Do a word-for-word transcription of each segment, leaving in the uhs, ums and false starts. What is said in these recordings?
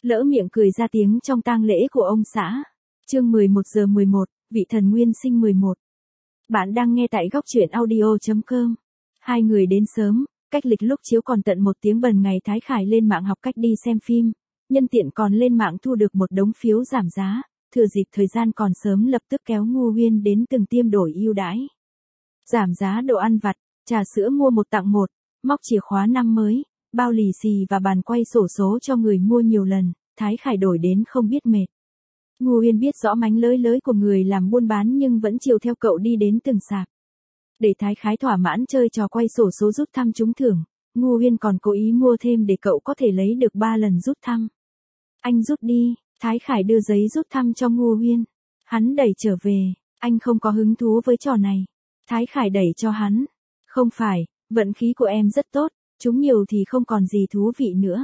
lỡ miệng cười ra tiếng trong tang lễ của ông xã. Chương mười một giờ mười một, vị thần nguyên sinh mười một. Bạn đang nghe tại góc truyện audio chấm com. Hai người đến sớm, cách lịch lúc chiếu còn tận một tiếng bần ngày. Thái Khải lên mạng học cách đi xem phim, nhân tiện còn lên mạng thu được một đống phiếu giảm giá, thừa dịp thời gian còn sớm lập tức kéo Ngô Huyên đến từng tiêm đổi ưu đãi. Giảm giá đồ ăn vặt, trà sữa mua một tặng một, móc chìa khóa năm mới, bao lì xì và bàn quay xổ số cho người mua nhiều lần, Thái Khải đổi đến không biết mệt. Ngô Huyên biết rõ mánh lới lới của người làm buôn bán nhưng vẫn chiều theo cậu đi đến từng sạp. Để Thái Khải thỏa mãn chơi trò quay xổ số rút thăm trúng thưởng, Ngô Huyên còn cố ý mua thêm để cậu có thể lấy được ba lần rút thăm. Anh rút đi, Thái Khải đưa giấy rút thăm cho Ngô Huyên. Hắn đẩy trở về, anh không có hứng thú với trò này. Thái Khải đẩy cho hắn. Không phải, vận khí của em rất tốt, trúng nhiều thì không còn gì thú vị nữa.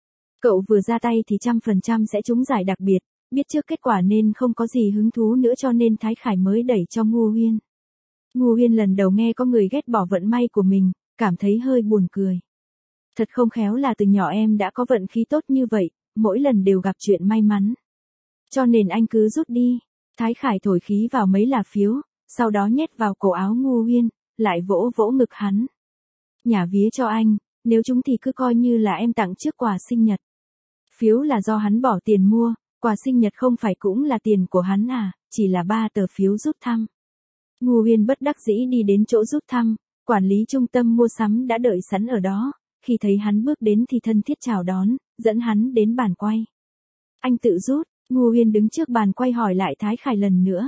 Cậu vừa ra tay thì trăm phần trăm sẽ trúng giải đặc biệt, biết trước kết quả nên không có gì hứng thú nữa cho nên Thái Khải mới đẩy cho Ngô Huyên. Ngô Huyên lần đầu nghe có người ghét bỏ vận may của mình, cảm thấy hơi buồn cười. Thật không khéo là từ nhỏ em đã có vận khí tốt như vậy, mỗi lần đều gặp chuyện may mắn. Cho nên anh cứ rút đi. Thái Khải thổi khí vào mấy là phiếu, sau đó nhét vào cổ áo Ngô Huyên, lại vỗ vỗ ngực hắn. Nhả vía cho anh, nếu chúng thì cứ coi như là em tặng trước quà sinh nhật. Phiếu là do hắn bỏ tiền mua, quà sinh nhật không phải cũng là tiền của hắn à, chỉ là ba tờ phiếu rút thăm. Ngô Huyên bất đắc dĩ đi đến chỗ rút thăm, quản lý trung tâm mua sắm đã đợi sẵn ở đó, khi thấy hắn bước đến thì thân thiết chào đón, dẫn hắn đến bàn quay. Anh tự rút, Ngô Huyên đứng trước bàn quay hỏi lại Thái Khải lần nữa.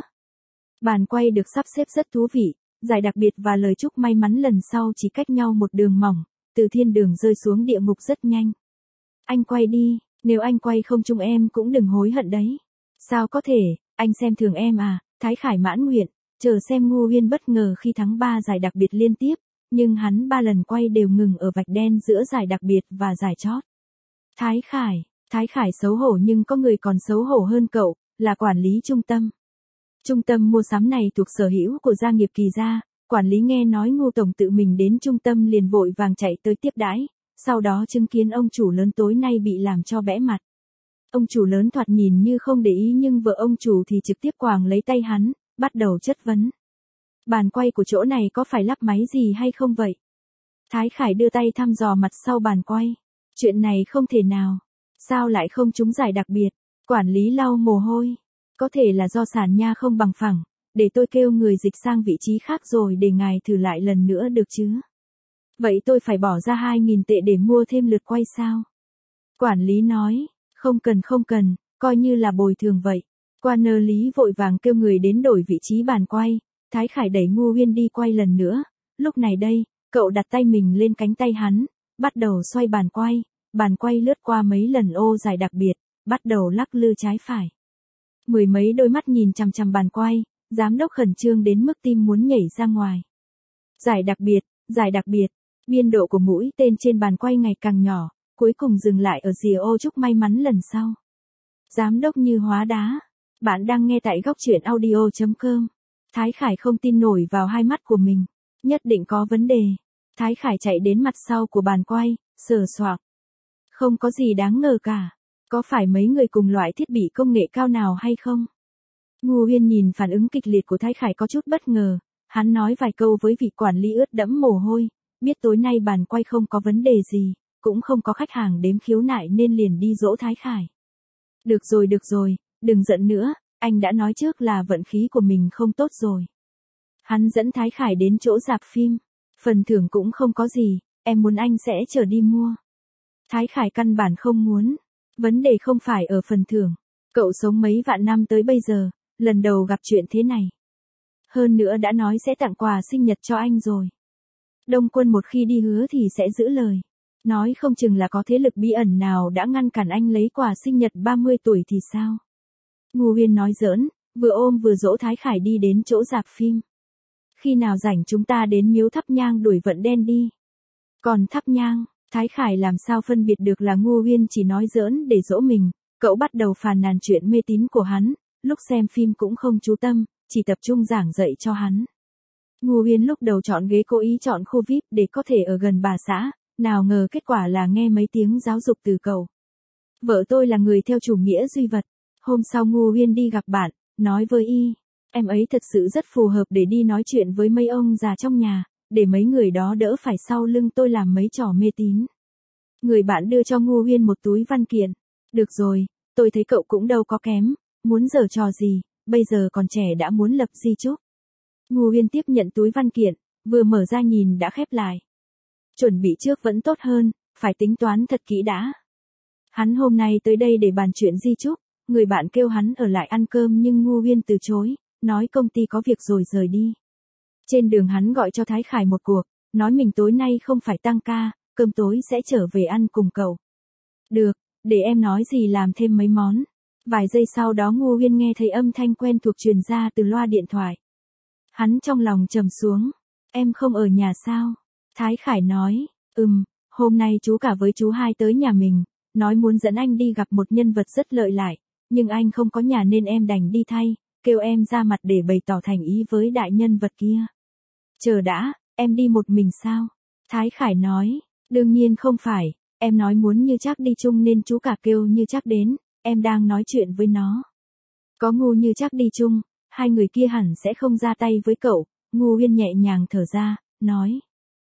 Bàn quay được sắp xếp rất thú vị, giải đặc biệt và lời chúc may mắn lần sau chỉ cách nhau một đường mỏng, từ thiên đường rơi xuống địa ngục rất nhanh. Anh quay đi, nếu anh quay không trúng em cũng đừng hối hận đấy. Sao có thể, anh xem thường em à, Thái Khải mãn nguyện, chờ xem Ngô Huyên bất ngờ khi thắng ba giải đặc biệt liên tiếp, nhưng hắn ba lần quay đều ngừng ở vạch đen giữa giải đặc biệt và giải chót. Thái Khải, Thái Khải xấu hổ nhưng có người còn xấu hổ hơn cậu, là quản lý trung tâm. Trung tâm mua sắm này thuộc sở hữu của gia nghiệp Kỳ gia, quản lý nghe nói Ngô tổng tự mình đến trung tâm liền vội vàng chạy tới tiếp đãi, sau đó chứng kiến ông chủ lớn tối nay bị làm cho bẽ mặt. Ông chủ lớn thoạt nhìn như không để ý nhưng vợ ông chủ thì trực tiếp quàng lấy tay hắn, bắt đầu chất vấn. Bàn quay của chỗ này có phải lắp máy gì hay không vậy? Thái Khải đưa tay thăm dò mặt sau bàn quay. Chuyện này không thể nào. Sao lại không trúng giải đặc biệt? Quản lý lau mồ hôi. Có thể là do sàn nha không bằng phẳng, để tôi kêu người dịch sang vị trí khác rồi để ngài thử lại lần nữa được chứ? Vậy tôi phải bỏ ra hai nghìn tệ để mua thêm lượt quay sao? Quản lý nói, không cần không cần, coi như là bồi thường vậy. Quản lý vội vàng kêu người đến đổi vị trí bàn quay, Thái Khải đẩy Ngô Huyên đi quay lần nữa, lúc này đây, cậu đặt tay mình lên cánh tay hắn, bắt đầu xoay bàn quay, bàn quay lướt qua mấy lần ô giải đặc biệt, bắt đầu lắc lư trái phải. Mười mấy đôi mắt nhìn chằm chằm bàn quay, giám đốc khẩn trương đến mức tim muốn nhảy ra ngoài. Giải đặc biệt, giải đặc biệt, biên độ của mũi tên trên bàn quay ngày càng nhỏ, cuối cùng dừng lại ở rìa ô chúc may mắn lần sau. Giám đốc như hóa đá. Bạn đang nghe tại góc truyện audio chấm com. Thái Khải không tin nổi vào hai mắt của mình. Nhất định có vấn đề. Thái Khải chạy đến mặt sau của bàn quay, sờ soạng. Không có gì đáng ngờ cả. Có phải mấy người cùng loại thiết bị công nghệ cao nào hay không? Ngô Huyên nhìn phản ứng kịch liệt của Thái Khải có chút bất ngờ. Hắn nói vài câu với vị quản lý ướt đẫm mồ hôi. Biết tối nay bàn quay không có vấn đề gì, cũng không có khách hàng đếm khiếu nại nên liền đi dỗ Thái Khải. Được rồi được rồi, đừng giận nữa, anh đã nói trước là vận khí của mình không tốt rồi. Hắn dẫn Thái Khải đến chỗ rạp phim. Phần thưởng cũng không có gì, em muốn anh sẽ chở đi mua. Thái Khải căn bản không muốn. Vấn đề không phải ở phần thưởng. Cậu sống mấy vạn năm tới bây giờ, lần đầu gặp chuyện thế này. Hơn nữa đã nói sẽ tặng quà sinh nhật cho anh rồi. Đông Quân một khi đi hứa thì sẽ giữ lời. Nói không chừng là có thế lực bí ẩn nào đã ngăn cản anh lấy quà sinh nhật ba mươi tuổi thì sao? Ngô Huyên nói giỡn, vừa ôm vừa dỗ Thái Khải đi đến chỗ rạp phim. Khi nào rảnh chúng ta đến miếu thắp nhang đuổi vận đen đi. Còn thắp nhang, Thái Khải làm sao phân biệt được là Ngô Huyên chỉ nói giỡn để dỗ mình, cậu bắt đầu phàn nàn chuyện mê tín của hắn, lúc xem phim cũng không chú tâm, chỉ tập trung giảng dạy cho hắn. Ngô Huyên lúc đầu chọn ghế cố ý chọn khu vi ai pi để có thể ở gần bà xã, nào ngờ kết quả là nghe mấy tiếng giáo dục từ cậu. Vợ tôi là người theo chủ nghĩa duy vật. Hôm sau Ngô Uyên đi gặp bạn, nói với y, em ấy thật sự rất phù hợp để đi nói chuyện với mấy ông già trong nhà, để mấy người đó đỡ phải sau lưng tôi làm mấy trò mê tín. Người bạn đưa cho Ngô Uyên một túi văn kiện. Được rồi, tôi thấy cậu cũng đâu có kém, muốn giở trò gì, bây giờ còn trẻ đã muốn lập di chúc. Ngô Uyên tiếp nhận túi văn kiện, vừa mở ra nhìn đã khép lại. Chuẩn bị trước vẫn tốt hơn, phải tính toán thật kỹ đã. Hắn hôm nay tới đây để bàn chuyện di chúc, người bạn kêu hắn ở lại ăn cơm nhưng Ngô Uyên từ chối, nói công ty có việc rồi rời đi. Trên đường hắn gọi cho Thái Khải một cuộc, nói mình tối nay không phải tăng ca, cơm tối sẽ trở về ăn cùng cậu. Được, để em nói gì làm thêm mấy món. Vài giây sau đó Ngô Uyên nghe thấy âm thanh quen thuộc truyền ra từ loa điện thoại. Hắn trong lòng trầm xuống, em không ở nhà sao? Thái Khải nói, ừm, hôm nay chú cả với chú hai tới nhà mình, nói muốn dẫn anh đi gặp một nhân vật rất lợi hại, nhưng anh không có nhà nên em đành đi thay, kêu em ra mặt để bày tỏ thành ý với đại nhân vật kia. Chờ đã, em đi một mình sao? Thái Khải nói, đương nhiên không phải, em nói muốn Như Trác đi chung nên chú cả kêu Như Trác đến, em đang nói chuyện với nó. Có Ngô Như Trác đi chung, hai người kia hẳn sẽ không ra tay với cậu. Ngô Uyên nhẹ nhàng thở ra, nói.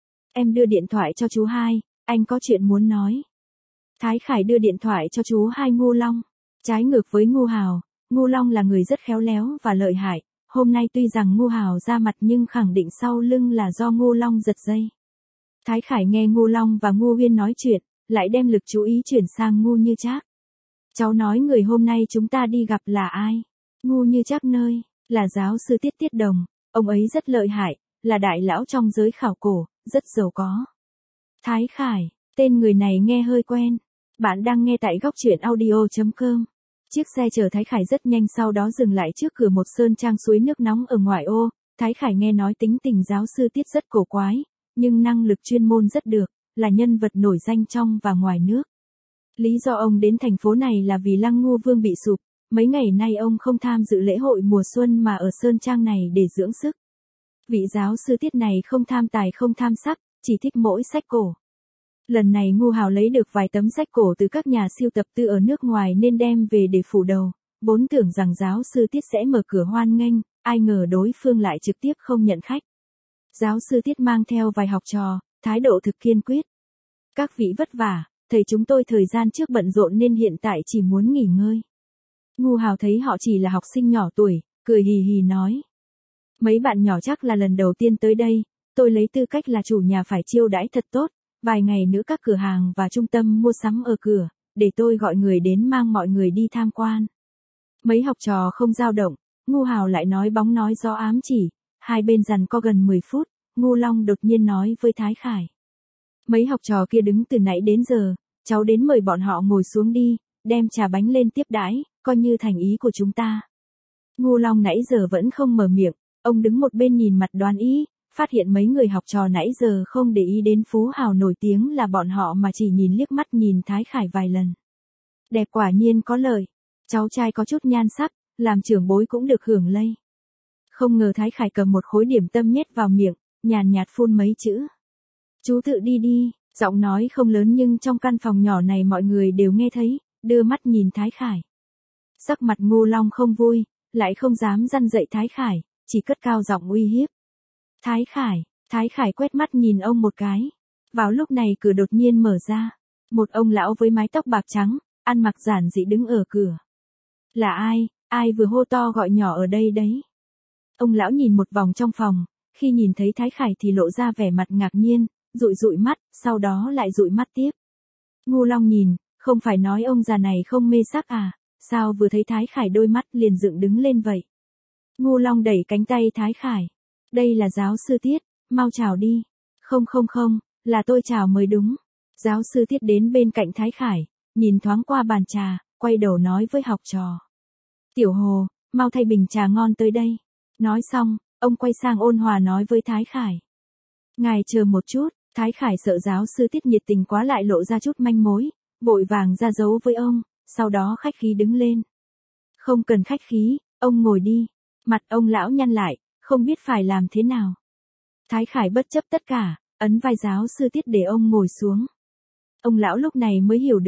Em đưa điện thoại cho chú hai, anh có chuyện muốn nói. Thái Khải đưa điện thoại cho chú hai Ngô Long. Trái ngược với Ngô Hào, Ngô Long là người rất khéo léo và lợi hại. Hôm nay tuy rằng Ngô Hào ra mặt nhưng khẳng định sau lưng là do Ngô Long giật dây. Thái Khải nghe Ngô Long và Ngô Uyên nói chuyện, lại đem lực chú ý chuyển sang Ngô Như Trác. Cháu nói người hôm nay chúng ta đi gặp là ai? Ngô Như Trác nơi, là giáo sư Tiết Tiết Đồng, ông ấy rất lợi hại, là đại lão trong giới khảo cổ, rất giàu có. Thái Khải, tên người này nghe hơi quen. Bạn đang nghe tại góc truyện audio chấm com. Chiếc xe chở Thái Khải rất nhanh sau đó dừng lại trước cửa một sơn trang suối nước nóng ở ngoại ô. Thái Khải nghe nói tính tình giáo sư Tiết rất cổ quái, nhưng năng lực chuyên môn rất được, là nhân vật nổi danh trong và ngoài nước. Lý do ông đến thành phố này là vì Lăng Ngô Vương bị sụp, mấy ngày nay ông không tham dự lễ hội mùa xuân mà ở sơn trang này để dưỡng sức. Vị giáo sư Tiết này không tham tài không tham sắc, chỉ thích mỗi sách cổ. Lần này Ngô Hào lấy được vài tấm sách cổ từ các nhà siêu tập tư ở nước ngoài nên đem về để phủ đầu, vốn tưởng rằng giáo sư Tiết sẽ mở cửa hoan nghênh, ai ngờ đối phương lại trực tiếp không nhận khách. Giáo sư Tiết mang theo vài học trò, thái độ thực kiên quyết. Các vị vất vả, thầy chúng tôi thời gian trước bận rộn nên hiện tại chỉ muốn nghỉ ngơi. Ngô Hào thấy họ chỉ là học sinh nhỏ tuổi, cười hì hì nói. Mấy bạn nhỏ chắc là lần đầu tiên tới đây, tôi lấy tư cách là chủ nhà phải chiêu đãi thật tốt, vài ngày nữa các cửa hàng và trung tâm mua sắm ở cửa, để tôi gọi người đến mang mọi người đi tham quan. Mấy học trò không dao động, Ngô Hào lại nói bóng nói gió ám chỉ, hai bên giằng co gần mười phút, Ngô Long đột nhiên nói với Thái Khải. Mấy học trò kia đứng từ nãy đến giờ, cháu đến mời bọn họ ngồi xuống đi, đem trà bánh lên tiếp đãi, coi như thành ý của chúng ta. Ngô Long nãy giờ vẫn không mở miệng, ông đứng một bên nhìn mặt đoán ý, phát hiện mấy người học trò nãy giờ không để ý đến Phú Hào nổi tiếng là bọn họ mà chỉ nhìn liếc mắt nhìn Thái Khải vài lần. Đẹp quả nhiên có lời, cháu trai có chút nhan sắc, làm trưởng bối cũng được hưởng lây. Không ngờ Thái Khải cầm một khối điểm tâm nhét vào miệng, nhàn nhạt phun mấy chữ. Chú tự đi đi, giọng nói không lớn nhưng trong căn phòng nhỏ này mọi người đều nghe thấy, đưa mắt nhìn Thái Khải. Sắc mặt Ngô Long không vui, lại không dám răn dạy Thái Khải, chỉ cất cao giọng uy hiếp. Thái Khải, Thái Khải quét mắt nhìn ông một cái. Vào lúc này cửa đột nhiên mở ra. Một ông lão với mái tóc bạc trắng, ăn mặc giản dị đứng ở cửa. Là ai, ai vừa hô to gọi nhỏ ở đây đấy? Ông lão nhìn một vòng trong phòng, khi nhìn thấy Thái Khải thì lộ ra vẻ mặt ngạc nhiên, dụi dụi mắt, sau đó lại dụi mắt tiếp. Ngô Long nhìn, không phải nói ông già này không mê sắc à, sao vừa thấy Thái Khải đôi mắt liền dựng đứng lên vậy? Ngô Long đẩy cánh tay Thái Khải. Đây là giáo sư Tiết, mau chào đi. Không không không, là tôi chào mới đúng. Giáo sư Tiết đến bên cạnh Thái Khải, nhìn thoáng qua bàn trà, quay đầu nói với học trò. Tiểu Hồ, mau thay bình trà ngon tới đây. Nói xong, ông quay sang ôn hòa nói với Thái Khải. Ngài chờ một chút, Thái Khải sợ giáo sư Tiết nhiệt tình quá lại lộ ra chút manh mối, vội vàng ra dấu với ông, sau đó khách khí đứng lên. Không cần khách khí, ông ngồi đi. Mặt ông lão nhăn lại, không biết phải làm thế nào. Thái Khải bất chấp tất cả, ấn vai giáo sư Tiết để ông ngồi xuống. Ông lão lúc này mới hiểu được,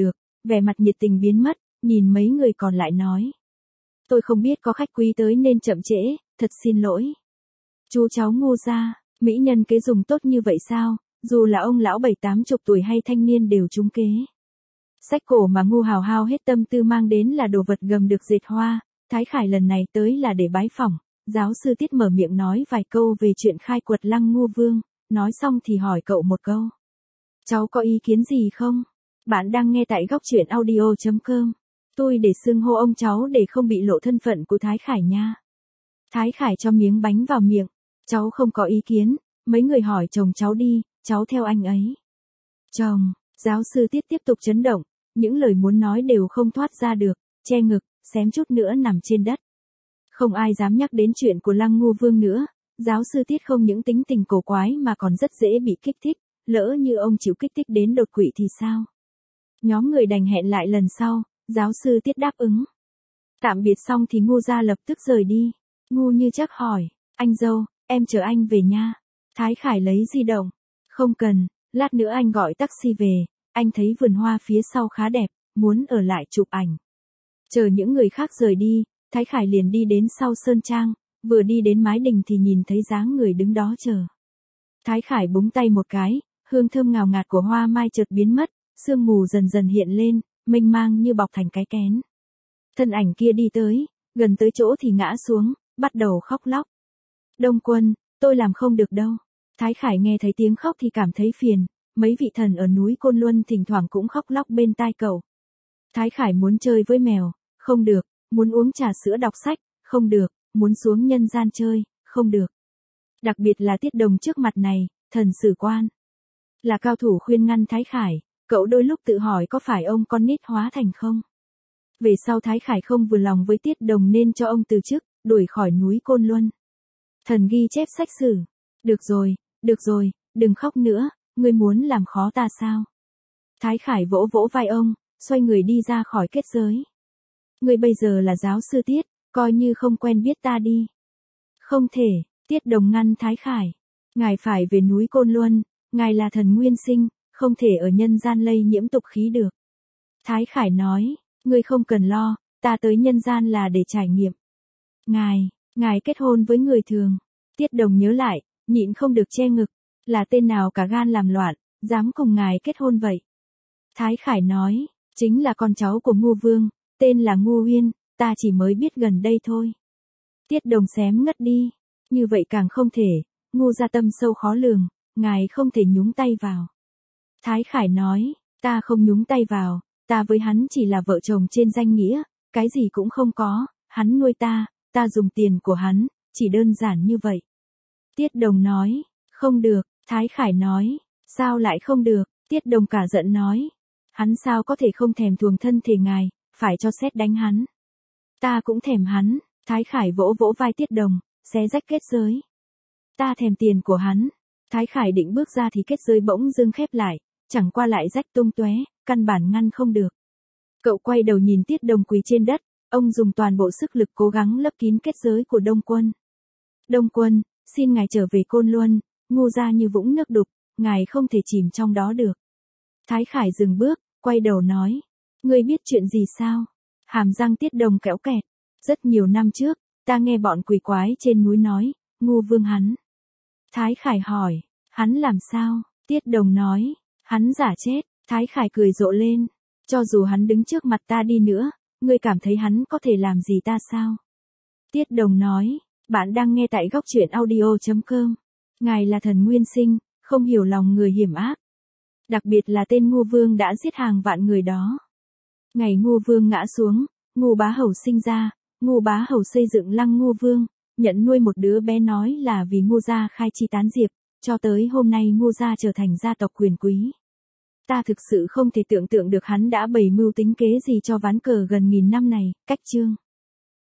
Vẻ mặt nhiệt tình biến mất, nhìn mấy người còn lại nói. Tôi không biết có khách quý tới nên chậm trễ, thật xin lỗi. Chú cháu Ngô gia, mỹ nhân kế dùng tốt như vậy sao, dù là ông lão bảy tám chục tuổi hay thanh niên đều trúng kế. Sách cổ mà Ngô Hào hao hết tâm tư mang đến là đồ vật gầm được dệt hoa, Thái Khải lần này tới là để bái phỏng. Giáo sư Tiết mở miệng nói vài câu về chuyện khai quật Lăng Ngô Vương, nói xong thì hỏi cậu một câu. Cháu có ý kiến gì không? Bạn đang nghe tại góc truyện audio chấm com. Tôi để xưng hô ông cháu để không bị lộ thân phận của Thái Khải nha. Thái Khải cho miếng bánh vào miệng. Cháu không có ý kiến, mấy người hỏi chồng cháu đi, cháu theo anh ấy. Chồng, giáo sư Tiết tiếp tục chấn động, những lời muốn nói đều không thoát ra được, che ngực, xém chút nữa nằm trên đất. Không ai dám nhắc đến chuyện của Lăng Ngô Vương nữa, giáo sư Tiết không những tính tình cổ quái mà còn rất dễ bị kích thích, lỡ như ông chịu kích thích đến đột quỵ thì sao? Nhóm người đành hẹn lại lần sau, giáo sư Tiết đáp ứng. Tạm biệt xong thì Ngô gia lập tức rời đi. Ngô Như Trác hỏi, anh dâu, em chờ anh về nha. Thái Khải lấy di động. Không cần, lát nữa anh gọi taxi về, anh thấy vườn hoa phía sau khá đẹp, muốn ở lại chụp ảnh. Chờ những người khác rời đi, Thái Khải liền đi đến sau sơn trang, vừa đi đến mái đình thì nhìn thấy dáng người đứng đó chờ. Thái Khải búng tay một cái, hương thơm ngào ngạt của hoa mai chợt biến mất, sương mù dần dần hiện lên, mênh mang như bọc thành cái kén. Thân ảnh kia đi tới, gần tới chỗ thì ngã xuống, bắt đầu khóc lóc. Đông Quân, tôi làm không được đâu. Thái Khải nghe thấy tiếng khóc thì cảm thấy phiền, mấy vị thần ở núi Côn Luân thỉnh thoảng cũng khóc lóc bên tai cậu. Thái Khải muốn chơi với mèo, không được, muốn uống trà sữa đọc sách, không được, muốn xuống nhân gian chơi, không được. Đặc biệt là Tiết Đồng trước mặt này, thần sử quan. Là cao thủ khuyên ngăn Thái Khải, cậu đôi lúc tự hỏi có phải ông con nít hóa thành không? Về sau Thái Khải không vừa lòng với Tiết Đồng nên cho ông từ chức, đuổi khỏi núi Côn Luân. Thần ghi chép sách sử. Được rồi, được rồi, đừng khóc nữa, ngươi muốn làm khó ta sao? Thái Khải vỗ vỗ vai ông, xoay người đi ra khỏi kết giới. Ngươi bây giờ là giáo sư Tiết, coi như không quen biết ta đi. Không thể, Tiết Đồng ngăn Thái Khải. Ngài phải về núi Côn Luân, ngài là thần nguyên sinh, không thể ở nhân gian lây nhiễm tục khí được. Thái Khải nói, ngươi không cần lo, ta tới nhân gian là để trải nghiệm. Ngài, ngài kết hôn với người thường. Tiết Đồng nhớ lại, nhịn không được che ngực, là tên nào cả gan làm loạn, dám cùng ngài kết hôn vậy. Thái Khải nói, chính là con cháu của Ngô Vương, tên là Ngô Uyên, ta chỉ mới biết gần đây thôi. Tiết Đồng xém ngất đi, như vậy càng không thể, Ngô gia tâm sâu khó lường, ngài không thể nhúng tay vào. Thái Khải nói, ta không nhúng tay vào, ta với hắn chỉ là vợ chồng trên danh nghĩa, cái gì cũng không có, hắn nuôi ta, ta dùng tiền của hắn, chỉ đơn giản như vậy. Tiết Đồng nói, không được, Thái Khải nói, sao lại không được, Tiết Đồng cả giận nói, hắn sao có thể không thèm thuồng thân thể ngài, phải cho sét đánh hắn. Ta cũng thèm hắn, Thái Khải vỗ vỗ vai Tiết Đồng, xé rách kết giới. Ta thèm tiền của hắn. Thái Khải định bước ra thì kết giới bỗng dưng khép lại, chẳng qua lại rách tung tóe, căn bản ngăn không được. Cậu quay đầu nhìn Tiết Đồng quỳ trên đất, ông dùng toàn bộ sức lực cố gắng lấp kín kết giới của Đông Quân. Đông Quân, xin ngài trở về Côn Luân, Ngô gia như vũng nước đục, ngài không thể chìm trong đó được. Thái Khải dừng bước, quay đầu nói, ngươi biết chuyện gì sao? Hàm răng Tiết Đồng kéo kẹt. Rất nhiều năm trước, ta nghe bọn quỷ quái trên núi nói, Ngô Vương hắn. Thái Khải hỏi, hắn làm sao? Tiết Đồng nói, hắn giả chết. Thái Khải cười rộ lên, cho dù hắn đứng trước mặt ta đi nữa, ngươi cảm thấy hắn có thể làm gì ta sao? Tiết Đồng nói, bạn đang nghe tại góc truyện audio chấm com. Ngài là thần nguyên sinh, không hiểu lòng người hiểm ác. Đặc biệt là tên Ngô Vương đã giết hàng vạn người đó. Ngày Ngô Vương ngã xuống, Ngô Bá Hầu sinh ra, Ngô Bá Hầu xây dựng Lăng Ngô Vương, nhận nuôi một đứa bé nói là vì Ngô gia khai chi tán diệp, cho tới hôm nay Ngô gia trở thành gia tộc quyền quý. Ta thực sự không thể tưởng tượng được hắn đã bày mưu tính kế gì cho ván cờ gần nghìn năm này, cách chương.